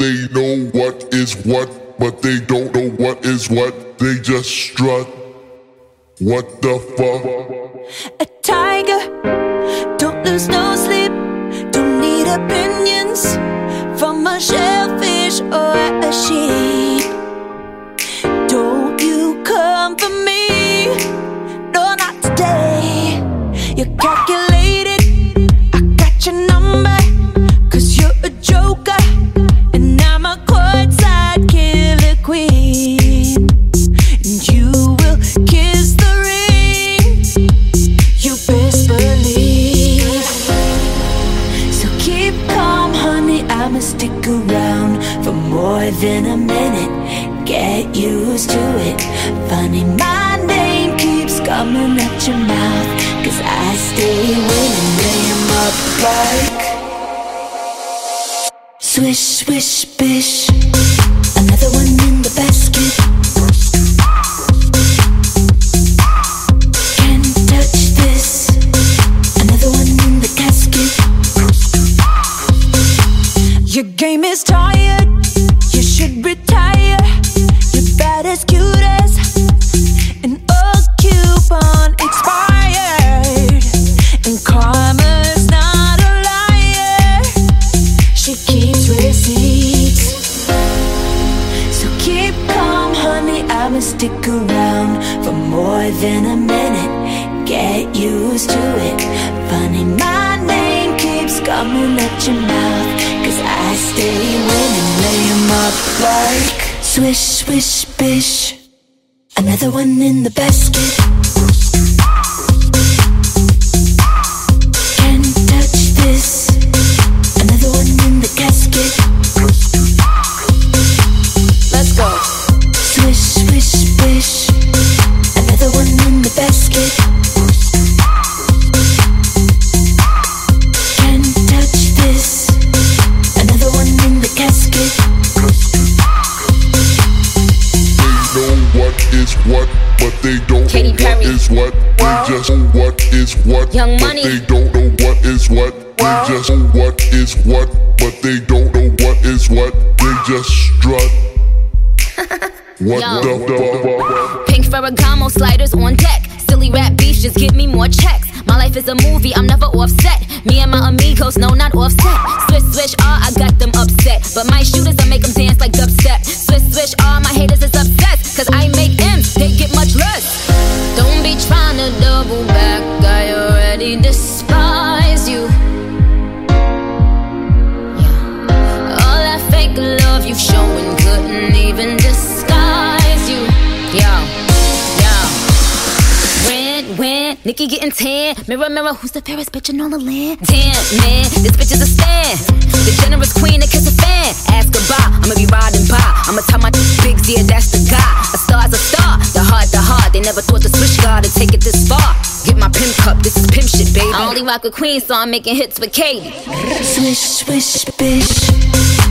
They know what is what, but they don't know what is what. They just strut. What the fuck? A tiger, don't lose no sleep. Don't need opinions from a shellfish or a sheep. Don't you come for me, no, not today. You're calculated, I got your number, 'cause you're a joker, and I'm a courtside killer queen. And you will kiss the ring, you best believe. So keep calm, honey, I'ma stick around for more than a minute. Get used to it. Funny, my name keeps coming at your mouth, 'cause I stay winning. Lay 'em up like swish, swish, bish. Another one in the basket. Can't touch this. Another one in the casket. Your game is tired, you should retire. You're bad as cute as an old coupon expired. And karma's not a liar, she keeps receipts. So keep calm, honey, I'ma stick around for more than a minute. Get used to it. Funny, my name keeps coming at your mouth, 'cause I stay winning. Lay 'em up like swish, swish, bish. Another one in the basket. Can't touch this. Another one in the casket. Let's go. Swish, swish, bish. Another one in the basket. Can't touch this. Another one in the casket. What is what, but they don't Katy know Perry. what is what. They just know what is what, Young but Money. they don't know what is what. They just know what is what, but they don't know what is what. They just strut. What Yo. the fuck? Pink Ferragamo sliders on deck. Silly rap beefs, just give me more checks. My life is a movie, I'm never offset. Me and my amigos, no, not offset. Swish, swish, I got them upset. But my shooters, I make them dance like dubstep. Swish, swish, my haters is obsessed. 'Cause I make M's, they get much less. Don't be trying to double back, I already despise you. Yeah. All that fake love you've shown couldn't even disguise you. Yo. When Nikki getting tan. Mirror, mirror, who's the fairest bitch in all the land? Damn, man, this bitch is a stan. The generous queen that kiss a fan. Ask her bye, I'ma be riding by. I'ma tell my bigs, yeah, that's the guy. A star's a star, the heart. They never thought the switch guard would take it this far. Get my pimp cup, this is pimp shit, baby. I only rock with queen, so I'm making hits with Katy. Swish, swish, bish.